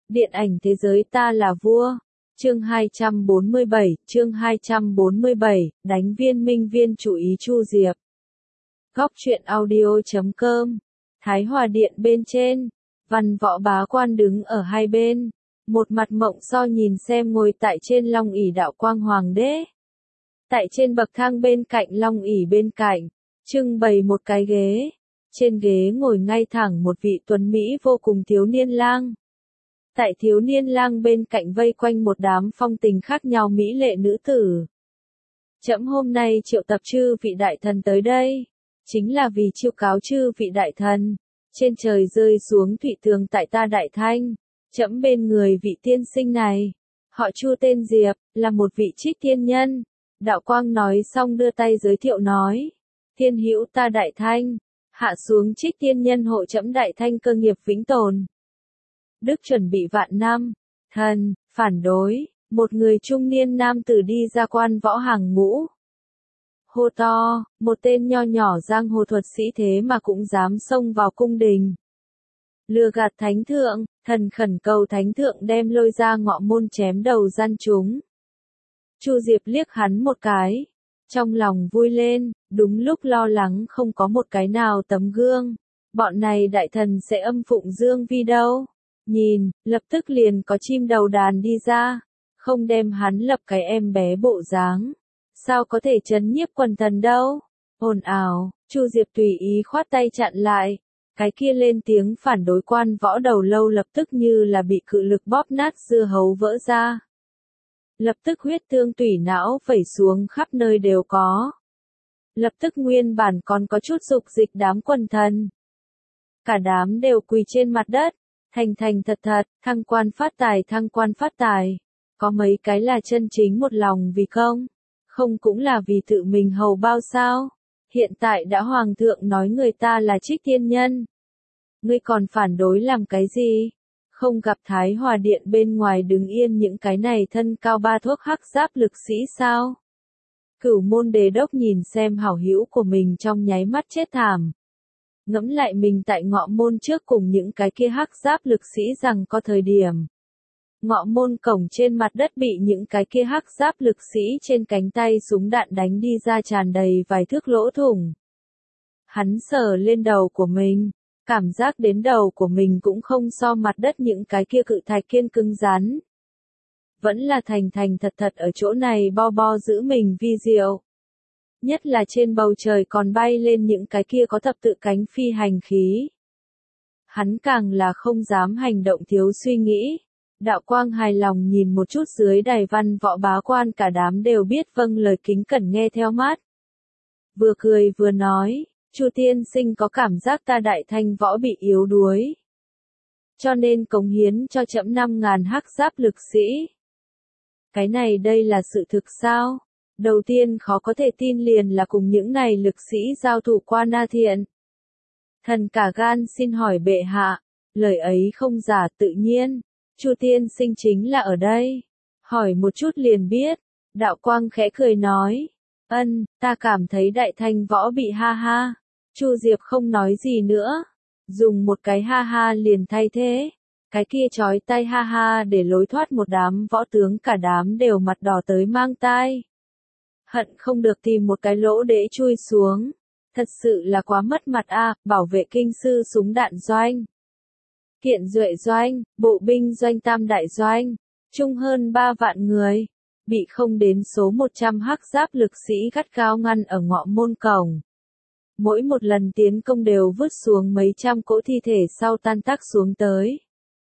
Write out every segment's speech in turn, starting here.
Điện ảnh thế giới ta là vua. Chương 247, đánh viên minh viên chủ ý Chu Diệp. Góc truyện audio.com. Thái Hòa Điện bên trên, Văn Võ bá quan đứng ở hai bên, một mặt mộng so nhìn xem ngồi tại trên long ỷ đạo quang hoàng đế. Tại trên bậc thang bên cạnh long ỷ bên cạnh, trưng bày một cái ghế, trên ghế ngồi ngay thẳng một vị tuấn mỹ vô cùng thiếu niên lang. Tại thiếu niên lang bên cạnh vây quanh một đám phong tình khác nhau mỹ lệ nữ tử. Trẫm hôm nay triệu tập chư vị đại thần tới đây, chính là vì chiêu cáo chư vị đại thần, trên trời rơi xuống thủy tường tại ta Đại Thanh, trẫm bên người vị tiên sinh này, họ Chu tên Diệp, là một vị trích tiên nhân. Đạo Quang nói xong đưa tay giới thiệu nói, thiên hữu ta Đại Thanh, hạ xuống trích tiên nhân hộ trẫm Đại Thanh cơ nghiệp vĩnh tồn. Đức chuẩn bị vạn năm, thần, phản đối, một người trung niên nam tử đi ra quan võ hàng ngũ. Hô to, một tên nho nhỏ giang hồ thuật sĩ thế mà cũng dám xông vào cung đình. Lừa gạt thánh thượng, thần khẩn cầu thánh thượng đem lôi ra ngọ môn chém đầu gian chúng. Chu Diệp liếc hắn một cái, trong lòng vui lên, đúng lúc lo lắng không có một cái nào tấm gương. Bọn này đại thần sẽ âm phụng dương vi đâu. Nhìn, lập tức liền có chim đầu đàn đi ra, không đem hắn lập cái em bé bộ dáng. Sao có thể trấn nhiếp quần thần đâu? Ồn ào, Chu Diệp tùy ý khoát tay chặn lại. Cái kia lên tiếng phản đối quan võ đầu lâu lập tức như là bị cự lực bóp nát dưa hấu vỡ ra. Lập tức huyết thương tủy não vẩy xuống khắp nơi đều có. Lập tức nguyên bản còn có chút dục dịch đám quần thần. Cả đám đều quỳ trên mặt đất, thành thành thật thật, thăng quan phát tài. Có mấy cái là chân chính một lòng vì công, không cũng là vì tự mình hầu bao sao? Hiện tại đã hoàng thượng nói người ta là trích tiên nhân. Ngươi còn phản đối làm cái gì? Không gặp Thái Hòa Điện bên ngoài đứng yên những cái này thân cao ba thước hắc giáp lực sĩ sao? Cửu môn Đế đốc nhìn xem hảo hữu của mình trong nháy mắt chết thảm. Ngẫm lại mình tại ngọ môn trước cùng những cái kia hắc giáp lực sĩ rằng có thời điểm. Ngọ môn cổng trên mặt đất bị những cái kia hắc giáp lực sĩ trên cánh tay súng đạn đánh đi ra tràn đầy vài thước lỗ thủng. Hắn sờ lên đầu của mình, cảm giác đến đầu của mình cũng không so mặt đất những cái kia cự thạch kiên cứng rắn. Vẫn là thành thành thật thật ở chỗ này bo bo giữ mình vi diệu. Nhất là trên bầu trời còn bay lên những cái kia có thập tự cánh phi hành khí. Hắn càng là không dám hành động thiếu suy nghĩ. Đạo Quang hài lòng nhìn một chút dưới đài văn võ bá quan cả đám đều biết vâng lời kính cẩn nghe theo mắt. Vừa cười vừa nói, Chu tiên sinh có cảm giác ta Đại Thanh võ bị yếu đuối. Cho nên cống hiến cho trẫm 5.000 hắc giáp lực sĩ. Cái này đây là sự thực sao? Đầu tiên khó có thể tin liền là cùng những này lực sĩ giao thủ qua Na Thiện. Thần cả gan xin hỏi bệ hạ, lời ấy không giả tự nhiên. Chu tiên sinh chính là ở đây. Hỏi một chút liền biết. Đạo Quang khẽ cười nói. Ta cảm thấy Đại Thanh võ bị ha ha. Chu Diệp không nói gì nữa. Dùng một cái ha ha liền thay thế. Cái kia chói tay ha ha để lối thoát một đám võ tướng cả đám đều mặt đỏ tới mang tai. Hận không được tìm một cái lỗ để chui xuống. Thật sự là quá mất mặt a, bảo vệ kinh sư súng đạn doanh. Kiện duệ doanh, bộ binh doanh tam đại doanh, chung hơn 3 vạn người, bị không đến số 100 hắc giáp lực sĩ gắt gao ngăn ở ngọ môn cổng. Mỗi một lần tiến công đều vứt xuống mấy trăm cỗ thi thể sau tan tác xuống tới.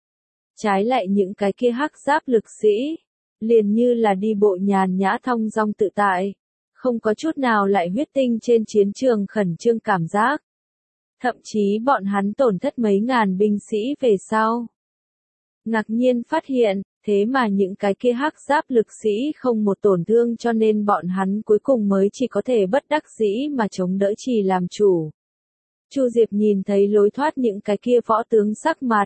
Trái lại những cái kia hắc giáp lực sĩ, liền như là đi bộ nhàn nhã thong dong tự tại, không có chút nào lại huyết tinh trên chiến trường khẩn trương cảm giác. Thậm chí bọn hắn tổn thất mấy ngàn binh sĩ về sau. Ngạc nhiên phát hiện, thế mà những cái kia hắc giáp lực sĩ không một tổn thương cho nên bọn hắn cuối cùng mới chỉ có thể bất đắc dĩ mà chống đỡ trì làm chủ. Chu Diệp nhìn thấy lối thoát những cái kia võ tướng sắc mặt.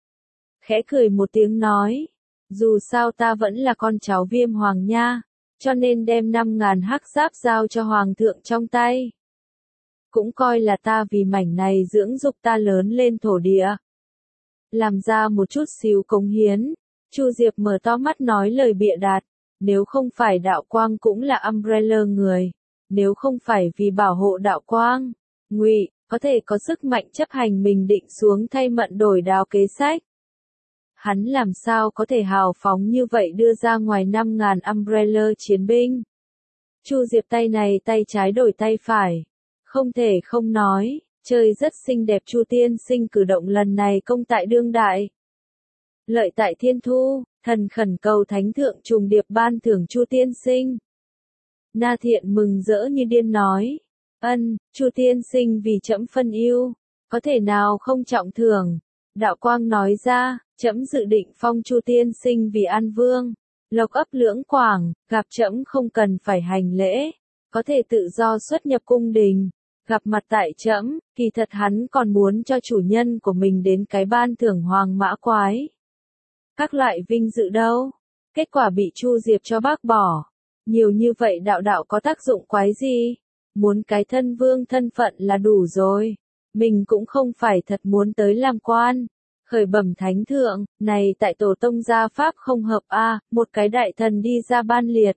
Khẽ cười một tiếng nói, dù sao ta vẫn là con cháu Viêm Hoàng nha, cho nên đem 5.000 hắc giáp giao cho Hoàng thượng trong tay. Cũng coi là ta vì mảnh này dưỡng dục ta lớn lên thổ địa. làm ra một chút xíu cống hiến. Chu Diệp mở to mắt nói lời bịa đặt, nếu không phải đạo quang cũng là umbrella người, nếu không phải vì bảo hộ đạo quang, Ngụy có thể có sức mạnh chấp hành mình định xuống thay mận đổi đáo kế sách. Hắn làm sao có thể hào phóng như vậy đưa ra ngoài 5.000 umbrella chiến binh. Chu Diệp tay này tay trái đổi tay phải. Không thể không nói, chơi rất xinh đẹp. Chu tiên sinh cử động lần này công tại đương đại. Lợi tại thiên thu, thần khẩn cầu thánh thượng trùng điệp ban thưởng Chu tiên sinh. Na Thiện mừng rỡ như điên nói. Ân, Chu tiên sinh vì trẫm phân ưu, có thể nào không trọng thưởng. Đạo quang nói ra, trẫm dự định phong Chu tiên sinh vì An Vương. Lộc ấp Lưỡng Quảng, gặp trẫm không cần phải hành lễ, có thể tự do xuất nhập cung đình, gặp mặt tại trẫm, kỳ thật hắn còn muốn cho chủ nhân của mình đến cái ban thưởng hoàng mã quái. Các loại vinh dự đâu, kết quả bị Chu Diệp cho bác bỏ. Nhiều như vậy đạo đạo có tác dụng quái gì, muốn cái thân vương thân phận là đủ rồi, mình cũng không phải thật muốn tới làm quan. Khởi bẩm thánh thượng, này tại tổ tông gia pháp không hợp a, một cái đại thần đi ra ban liệt.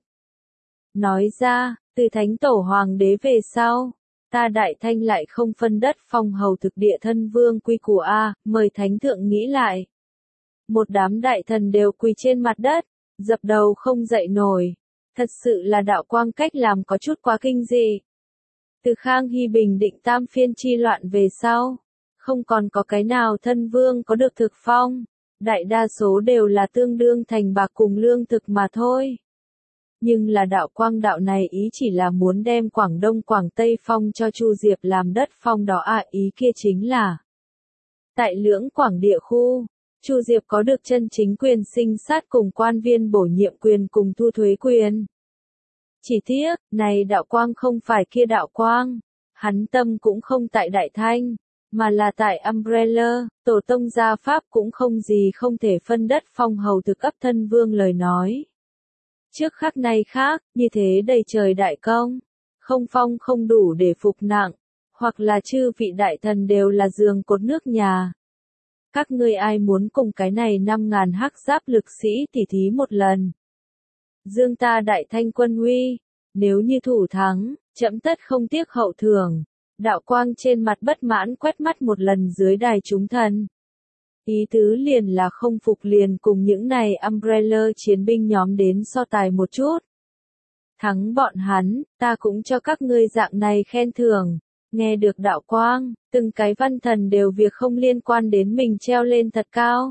Nói ra, từ thánh tổ hoàng đế về sau, ta đại thanh lại không phân đất phong hầu thực địa thân vương quy củ a, mời thánh thượng nghĩ lại. Một đám đại thần đều quỳ trên mặt đất, dập đầu không dậy nổi. Thật sự là đạo quang cách làm có chút quá kinh dị. Từ Khang Hy bình định tam phiên chi loạn về sau, không còn có cái nào thân vương có được thực phong, đại đa số đều là tương đương thành bạc cùng lương thực mà thôi. Nhưng là đạo quang đạo này ý chỉ là muốn đem Quảng Đông Quảng Tây phong cho Chu Diệp làm đất phong đó ý kia chính là tại Lưỡng Quảng địa khu, Chu Diệp có được chân chính quyền sinh sát cùng quan viên bổ nhiệm quyền cùng thu thuế quyền. Chỉ tiếc, này đạo quang không phải kia đạo quang, hắn tâm cũng không tại Đại Thanh, mà là tại Umbrella, tổ tông gia pháp cũng không gì không thể phân đất phong hầu thực ấp thân vương lời nói. Trước khắc nay khác, như thế đầy trời đại công, không phong không đủ để phục nặng, hoặc là chư vị đại thần đều là giường cột nước nhà. Các ngươi ai muốn cùng cái này 5.000 hắc giáp lực sĩ tỉ thí một lần. Dương ta đại thanh quân uy, nếu như thủ thắng, trẫm tất không tiếc hậu thưởng. Đạo quang trên mặt bất mãn quét mắt một lần dưới đài chúng thần. Ý tứ liền là không phục liền cùng những này umbrella chiến binh nhóm đến so tài một chút. Thắng bọn hắn, ta cũng cho các ngươi dạng này khen thưởng. Nghe được đạo quang, từng cái văn thần đều việc không liên quan đến mình treo lên thật cao.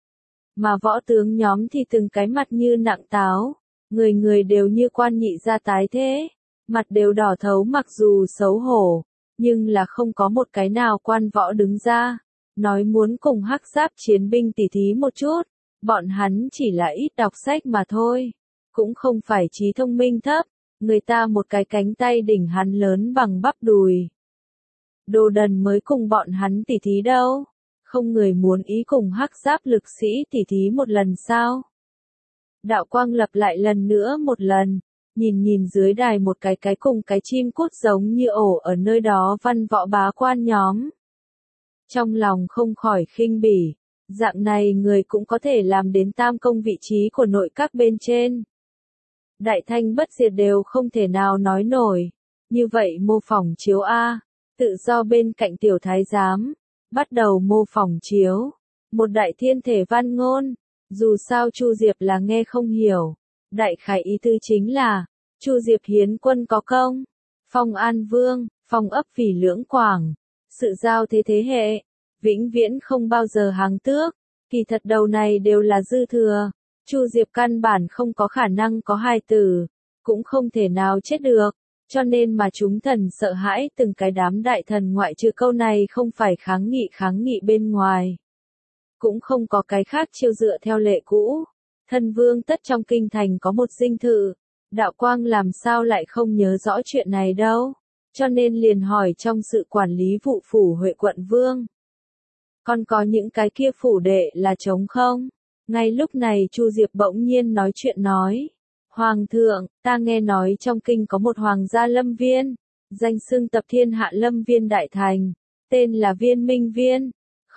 Mà võ tướng nhóm thì từng cái mặt như nặng táo, người người đều như quan nhị gia tái thế, mặt đều đỏ thấu mặc dù xấu hổ, nhưng là không có một cái nào quan võ đứng ra, nói muốn cùng hắc giáp chiến binh tỉ thí một chút, bọn hắn chỉ là ít đọc sách mà thôi, cũng không phải trí thông minh thấp, người ta một cái cánh tay đỉnh hắn lớn bằng bắp đùi. Đồ đần mới cùng bọn hắn tỉ thí đâu, không người muốn ý cùng hắc giáp lực sĩ tỉ thí một lần sao. Đạo quang lập lại lần nữa một lần, nhìn dưới đài một cái cùng cái chim cút giống như ổ ở nơi đó văn võ bá quan nhóm. Trong lòng không khỏi khinh bỉ, dạng này người cũng có thể làm đến tam công vị trí của nội các bên trên. Đại thanh bất diệt đều không thể nào nói nổi, như vậy mô phỏng chiếu A, tự do bên cạnh tiểu thái giám, bắt đầu mô phỏng chiếu, một đại thiên thể văn ngôn, dù sao Chu Diệp là nghe không hiểu, đại khái ý tư chính là, Chu Diệp hiến quân có công, phong An Vương, phong ấp Phỉ Lưỡng Quảng, sự giao thế hệ, vĩnh viễn không bao giờ hàng tước, kỳ thật đầu này đều là dư thừa, Chu Diệp căn bản không có khả năng có hài tử, cũng không thể nào chết được, cho nên mà chúng thần sợ hãi từng cái đám đại thần ngoại trừ câu này không phải kháng nghị bên ngoài. Cũng không có cái khác chiêu dựa theo lệ cũ, thân vương tất trong kinh thành có một dinh thự, đạo quang làm sao lại không nhớ rõ chuyện này đâu, cho nên liền hỏi trong sự quản lý vụ phủ Huệ quận vương. Còn có những cái kia phủ đệ là trống không? Ngay lúc này Chu Diệp bỗng nhiên nói chuyện nói. Hoàng thượng, ta nghe nói trong kinh có một hoàng gia lâm viên, danh xưng tập thiên hạ lâm viên đại thành, tên là Viên Minh Viên,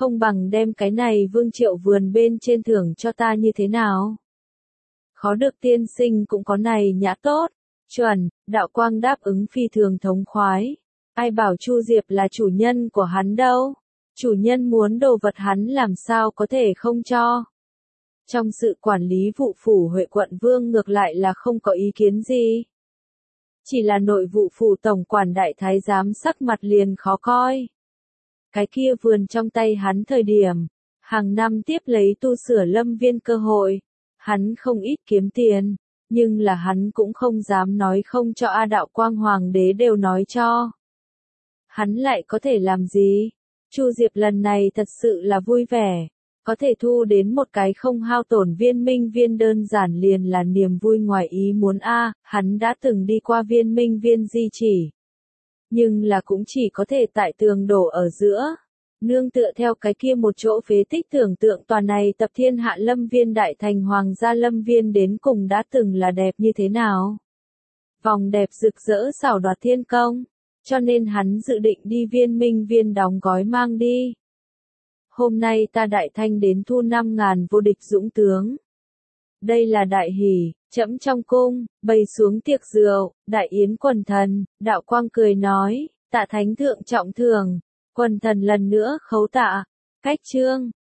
không bằng đem cái này Vương Triệu vườn bên trên thưởng cho ta như thế nào? Khó được tiên sinh cũng có này nhã tốt. Chuẩn, đạo quang đáp ứng phi thường thống khoái. Ai bảo Chu Diệp là chủ nhân của hắn đâu? Chủ nhân muốn đồ vật hắn làm sao có thể không cho? Trong sự quản lý vụ phủ Huệ quận Vương ngược lại là không có ý kiến gì. Chỉ là nội vụ phủ tổng quản đại thái giám sắc mặt liền khó coi. Cái kia vườn trong tay hắn thời điểm, hàng năm tiếp lấy tu sửa lâm viên cơ hội, hắn không ít kiếm tiền, nhưng là hắn cũng không dám nói không cho A Đạo Quang Hoàng đế đều nói cho. Hắn lại có thể làm gì? Chu Diệp lần này thật sự là vui vẻ, có thể thu đến một cái không hao tổn viên minh viên đơn giản liền là niềm vui ngoài ý muốn hắn đã từng đi qua viên minh viên di chỉ. Nhưng là cũng chỉ có thể tại tường đổ ở giữa. Nương tựa theo cái kia một chỗ phế tích tưởng tượng tòa này tập thiên hạ lâm viên đại thành hoàng gia lâm viên đến cùng đã từng là đẹp như thế nào. Vòng đẹp rực rỡ xảo đoạt thiên công, cho nên hắn dự định đi viên minh viên đóng gói mang đi. Hôm nay ta đại thanh đến thu 5.000 vô địch dũng tướng. Đây là đại hỷ, trẫm trong cung, bày xuống tiệc rượu, đại yến quần thần, đạo quang cười nói, tạ thánh thượng trọng thường, quần thần lần nữa khấu tạ, cách trương.